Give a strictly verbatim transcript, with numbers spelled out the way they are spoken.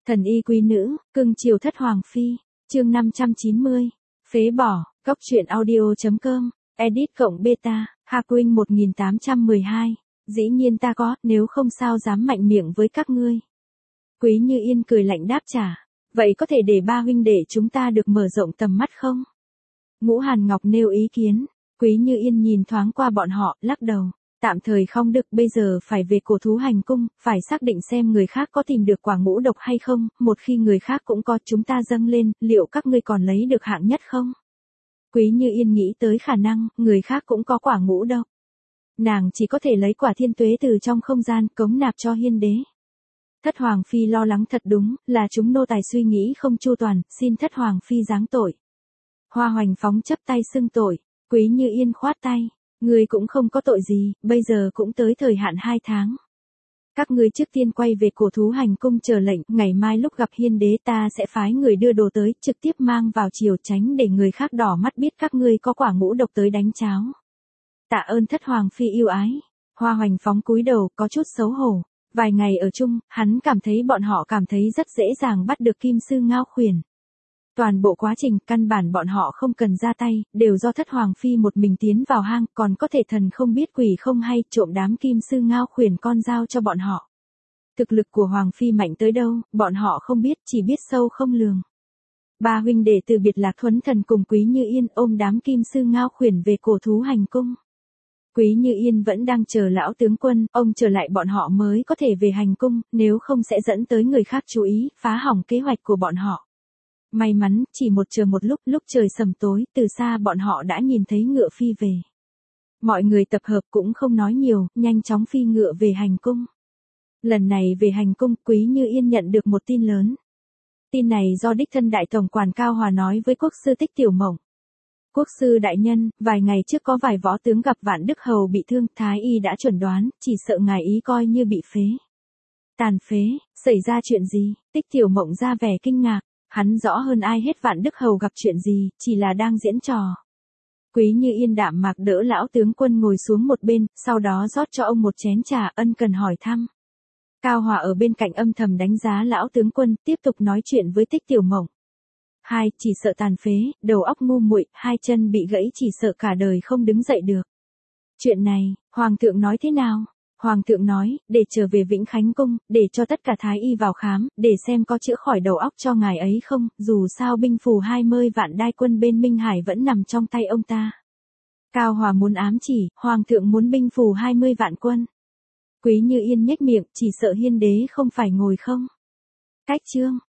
Thần y quý nữ, cưng chiều thất hoàng phi, chương năm trăm chín mươi, phế bỏ, góc truyện audio.com, edit cộng beta, Haquin một nghìn tám trăm mười hai, dĩ nhiên ta có, nếu không sao dám mạnh miệng với các ngươi. Quý Như Yên cười lạnh đáp trả, vậy có thể để ba huynh đệ chúng ta được mở rộng tầm mắt không? Ngũ Hàn Ngọc nêu ý kiến, Quý Như Yên nhìn thoáng qua bọn họ, lắc đầu. Tạm thời không được, bây giờ phải về cổ thú hành cung, phải xác định xem người khác có tìm được quả ngũ độc hay không, một khi người khác cũng có chúng ta dâng lên, liệu các ngươi còn lấy được hạng nhất không? Quý Như Yên nghĩ tới khả năng, người khác cũng có quả ngũ độc. Nàng chỉ có thể lấy quả thiên tuế từ trong không gian, cống nạp cho hiên đế. Thất Hoàng Phi lo lắng thật đúng, là chúng nô tài suy nghĩ không chu toàn, xin Thất Hoàng Phi giáng tội. Hoa Hoành Phóng chấp tay xưng tội, Quý Như Yên khoát tay. Ngươi cũng không có tội gì, bây giờ cũng tới thời hạn hai tháng. Các ngươi trước tiên quay về cổ thú hành cung chờ lệnh, ngày mai lúc gặp hiên đế ta sẽ phái người đưa đồ tới, trực tiếp mang vào triều tránh để người khác đỏ mắt biết các ngươi có quả ngũ độc tới đánh cháo. Tạ ơn Thất Hoàng Phi yêu ái. Hoa Hoành Phóng cúi đầu, có chút xấu hổ. Vài ngày ở chung, hắn cảm thấy bọn họ cảm thấy rất dễ dàng bắt được Kim Sư Ngao Khuyển. Toàn bộ quá trình, căn bản bọn họ không cần ra tay, đều do Thất Hoàng Phi một mình tiến vào hang, còn có thể thần không biết quỷ không hay, trộm đám Kim Sư Ngao Khuyển con giao cho bọn họ. Thực lực của Hoàng Phi mạnh tới đâu, bọn họ không biết, chỉ biết sâu không lường. Ba huynh đệ từ biệt Lạc Thuấn Thần cùng Quý Như Yên ôm đám Kim Sư Ngao Khuyển về cổ thú hành cung. Quý Như Yên vẫn đang chờ lão tướng quân, ông trở lại bọn họ mới có thể về hành cung, nếu không sẽ dẫn tới người khác chú ý, phá hỏng kế hoạch của bọn họ. May mắn, chỉ một chờ một lúc, lúc trời sầm tối, từ xa bọn họ đã nhìn thấy ngựa phi về. Mọi người tập hợp cũng không nói nhiều, nhanh chóng phi ngựa về hành cung. Lần này về hành cung, Quý Như Yên nhận được một tin lớn. Tin này do đích thân đại tổng quản Cao Hòa nói với quốc sư Tích Tiểu Mộng. Quốc sư đại nhân, vài ngày trước có vài võ tướng gặp Vạn Đức Hầu bị thương, Thái y đã chuẩn đoán, chỉ sợ ngài ý coi như bị phế. Tàn phế, xảy ra chuyện gì? Tích Tiểu Mộng ra vẻ kinh ngạc. Hắn rõ hơn ai hết Vạn Đức Hầu gặp chuyện gì, chỉ là đang diễn trò. Quý Như Yên đạm mạc đỡ lão tướng quân ngồi xuống một bên, sau đó rót cho ông một chén trà, ân cần hỏi thăm. Cao Hòa ở bên cạnh âm thầm đánh giá lão tướng quân, tiếp tục nói chuyện với Tích Tiểu Mộng. Hai, chỉ sợ tàn phế, đầu óc ngu muội, hai chân bị gãy chỉ sợ cả đời không đứng dậy được. Chuyện này, Hoàng thượng nói thế nào? Hoàng thượng nói, để trở về Vĩnh Khánh Cung, để cho tất cả thái y vào khám, để xem có chữa khỏi đầu óc cho ngài ấy không, dù sao binh phù hai mươi vạn đai quân bên Minh Hải vẫn nằm trong tay ông ta. Cao Hòa muốn ám chỉ, Hoàng thượng muốn binh phù hai mươi vạn quân. Quý Như Yên nhếch miệng, chỉ sợ hiên đế không phải ngồi không. Cách chương.